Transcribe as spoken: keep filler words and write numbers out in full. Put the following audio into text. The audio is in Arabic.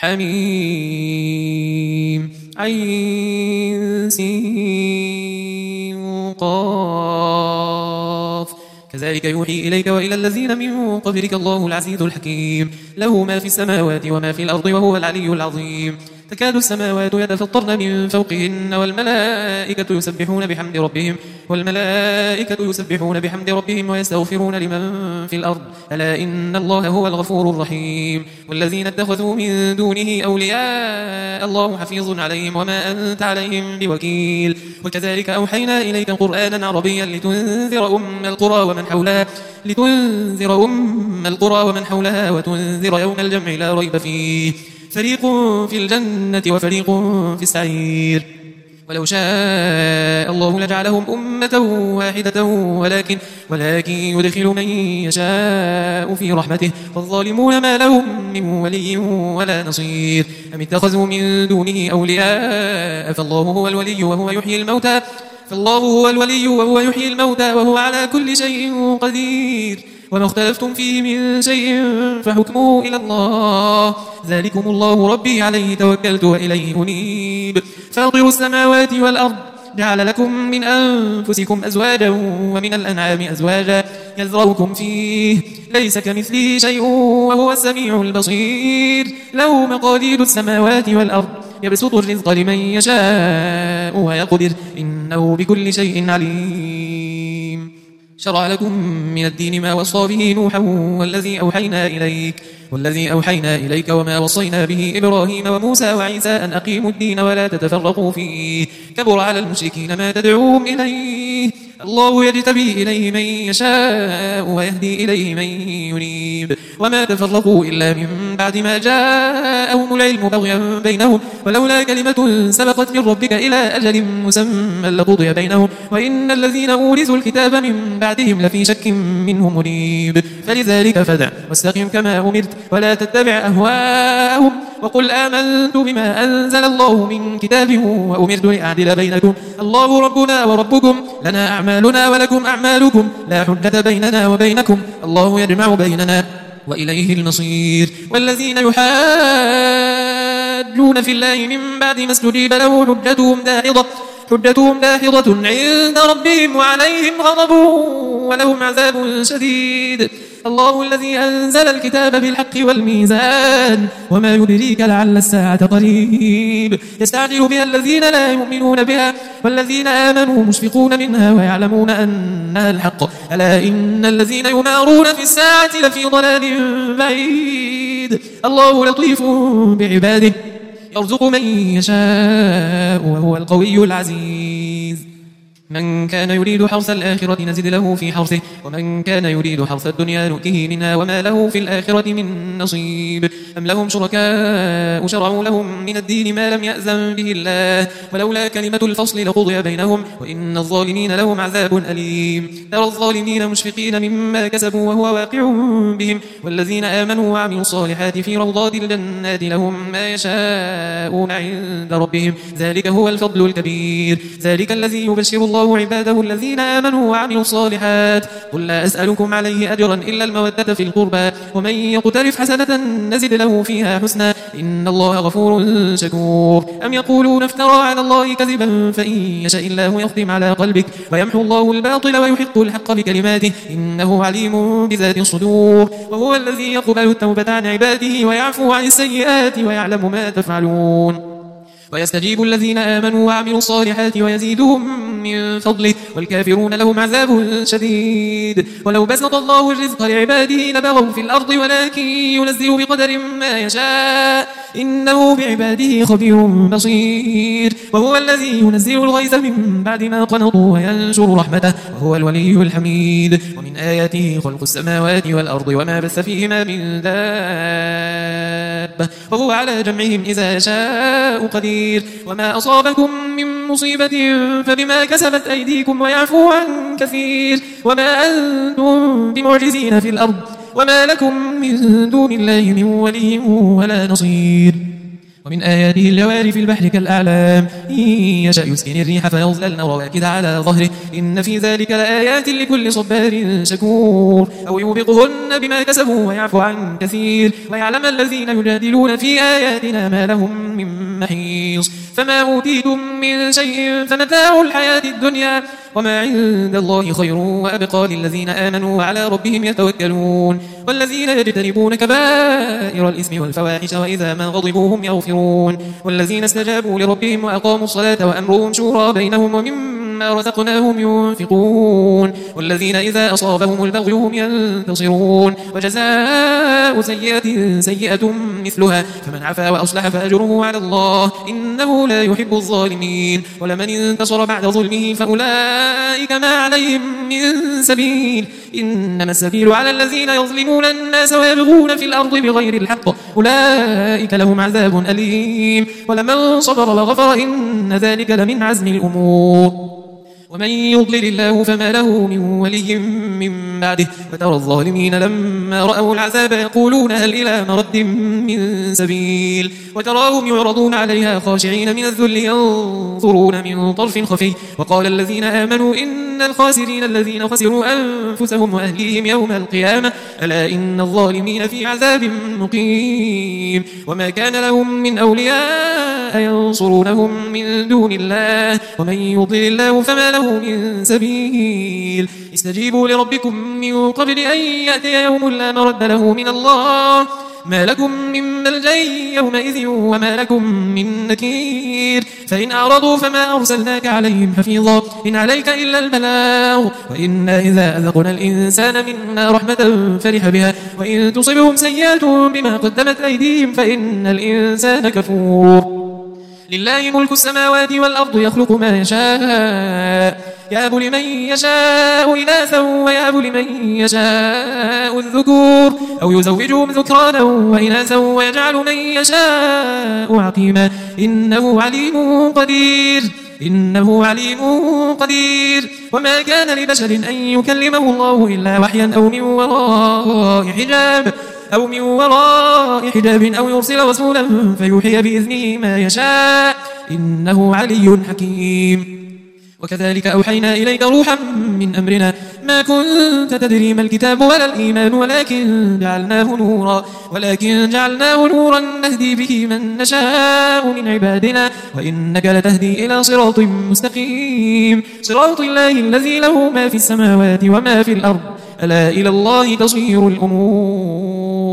حميم عين سين قاف كذلك يوحي إليك وإلى الذين من قبلك الله العزيز الحكيم له ما في السماوات وما في الأرض وهو العلي العظيم تكاد السماوات يتفطرن من فوقهن والملائكة يسبحون بحمد ربهم والملائكة يسبحون بحمد ربهم ويستغفرون لمن في الأرض ألا إن الله هو الغفور الرحيم والذين اتخذوا من دونه أولياء الله حفيظ عليهم وما أنت عليهم بوكيل وكذلك أوحينا إليك قرآنا عربيا لتنذر أم القرى ومن حولها لتنذر أم القرى ومن حولها وتنذر يوم الجمع لا ريب فيه فريق في الجنة وفريق في السعير ولو شاء الله لجعلهم أمة واحدة ولكن ولكن يدخل من يشاء في رحمته والظالمون ما لهم من ولي ولا نصير أم اتخذوا من دونه أولياء فالله هو الولي وهو يحيي الموتى فالله هو الولي وهو يحيي الموتى وهو على كل شيء قدير وما اختلفتم فيه من شيء فحكمه إلى الله ذلكم الله ربي عليه توكلت وإليه أنيب فاطر السماوات والأرض جعل لكم من أنفسكم أزواجا ومن الأنعام أزواجا يذرؤكم فيه ليس كمثله شيء وهو السميع البصير له مقاليد السماوات والأرض يبسط الرزق لمن يشاء ويقدر إنه بكل شيء عليم شرع لكم من الدين ما وصى به نوحا والذي أوحينا إليك والذي أوحينا إليك وما وصينا به إبراهيم وموسى وعيسى أن أقيموا الدين ولا تتفرقوا فيه كبر على المشركين ما تدعوهم إليه الله يجتبي إليه من يشاء ويهدي إليه من ينيب وما تفرقوا إلا من بعد ما جاءهم العلم بغيا بينهم ولولا كلمة سبقت من ربك إلى أجل مسمى لقضي بينهم وإن الذين أورثوا الكتاب من بعدهم لفي شك منه مريب فلذلك فدع واستقم كما أمرت ولا تتبع أهواءهم وقل آمنت بما أنزل الله من كتاب وأمرت لأعدل بينكم الله ربنا وربكم لنا أعمالنا ولكم أعمالكم لا حجة بيننا وبينكم الله يجمع بيننا وإليه المصير والذين يحاجون في الله من بعد ما استجيب له حجتهم داحضة حجتهم داحضة عند ربهم وعليهم غضب ولهم عذاب شديد الله الذي أنزل الكتاب بالحق والميزان وما يدريك لعل الساعة قريب يستعجل بها الذين لا يؤمنون بها والذين آمنوا مشفقون منها ويعلمون أنها الحق ألا إن الذين يمارون في الساعة لفي ضلال بعيد الله لطيف بعباده يرزق من يشاء وهو القوي العزيز من كان يريد حرث الآخرة نزد له في حرثه ومن كان يريد حرث الدنيا نؤته منها وما له في الآخرة من نصيب أم لهم شركاء شرعوا لهم من الدين ما لم يأذن به الله ولولا كلمة الفصل لقضي بينهم وإن الظالمين لهم عذاب أليم ترى الظالمين مشفقين مما كسبوا وهو واقع بهم والذين آمنوا وعملوا الصالحات في روضات الجنات لهم ما يشاءون عند ربهم ذلك هو الفضل الكبير ذلك الذي يبشر الله عباده الذين آمنوا وعملوا الصالحات قل لا أسألكم عليه أجرا إلا المودة في القربى ومن يقترف حسنة نزد له فيها حسنا إن الله غفور شكور أم يقولون افترى على الله كذبا فإن يشاء الله يختم على قلبك ويمحو الله الباطل ويحق الحق بكلماته إنه عليم بذات الصدور وهو الذي يقبل التوبة عن عباده ويعفو عن السيئات ويعلم ما تفعلون ويستجيب الذين آمنوا وعملوا الصالحات ويزيدهم من فضله والكافرون لهم عذاب شديد ولو بسط الله الرزق لعباده لبغوا في الأرض ولكن ينزل بقدر ما يشاء إنه بعباده خبير بصير وهو الذي ينزل الغيث من بعد ما قنطوا وينشر رحمته وهو الولي الحميد ومن آياته خلق السماوات والأرض وما بث فيهما من دابة وهو على جمعهم إذا شاء قدير وما أصابكم من مصيبة فبما كسبت أيديكم ويعفو عن كثير وما أنتم بمعجزين في الأرض وما لكم من دون الله من ولي ولا نصير ومن آياته الجوار في البحر كالأعلام إن يشأ يسكن الريح فيظللن رواكد على ظهره إن في ذلك لآيات لكل صبار شكور أو يوبقهن بما كسبوا ويعفو عن كثير ويعلم الذين يجادلون في آياتنا ما لهم من محيص فما أوتيتم من شيء فمتاع الحياة الدنيا وما عند الله خير وأبقى للذين آمنوا وعلى ربهم يتوكلون والذين يجتنبون كبائر الإثم والفواحش وإذا ما غضبوا هم يغفرون والذين استجابوا لربهم وأقاموا الصلاة وأمرهم شورى بينهم ومما رزقناهم ينفقون والذين إذا أصابهم البغي هم ينتصرون وجزاء سيئة سيئة مثلها فمن عفا وأصلح فأجره على الله إنه لا يحب الظالمين ولمن انتصر بعد ظلمه فأولئك ما عليهم من سبيل إنما السبيل على الذين يظلمون الناس ويبغون في الأرض بغير الحق أولئك لهم عذاب أليم ولمن صبر وغفر إن ذلك لمن عزم الأمور ومن يضلل الله فما له من ولي من بعده وترى الظالمين لما رأوا العذاب يقولون هل إلى مرد من سبيل وتراهم يعرضون عليها خاشعين من الذل ينظرون من طرف خفي وقال الذين آمنوا إن الخاسرين الذين خسروا أنفسهم وأهليهم يوم القيامة ألا إن الظالمين في عذاب مقيم وما كان لهم من أولياء ينصرونهم من دون الله ومن يضلل الله فما له من سبيل استجيبوا لربكم من قبل أن يأتي يوم لا مرد له من الله ما لكم من ملجأ يومئذ وما لكم من نكير فإن أعرضوا فما أرسلناك عليهم حفيظا إن عليك إلا البلاغ وإنا إذا أذقنا الإنسان منا رحمة فرح بها وإن تصبهم سيئات بما قدمت أيديهم فإن الإنسان كفور لله ملك السماوات والأرض يخلق ما يشاء يهب لمن يشاء إناثا ويهب لمن يشاء الذكور أو يزوجهم ذكرانا وإناثا ويجعل من يشاء عقيما إنه عليم قدير إنه عليم قدير وما كان لبشر أن يكلمه الله إلا وحيا أو من وراء حجاب أو من وراء حجاب أو يرسل رسولا فيوحي بإذنه ما يشاء إنه علي حكيم وكذلك أوحينا إليك روحا من أمرنا ما كنت تدري ما الكتاب ولا الإيمان ولكن جعلناه نورا ولكن جعلناه نورا نهدي به من نشاء من عبادنا وإنك لتهدي إلى صراط مستقيم صراط الله الذي له ما في السماوات وما في الأرض ألا إلى الله تصير الأمور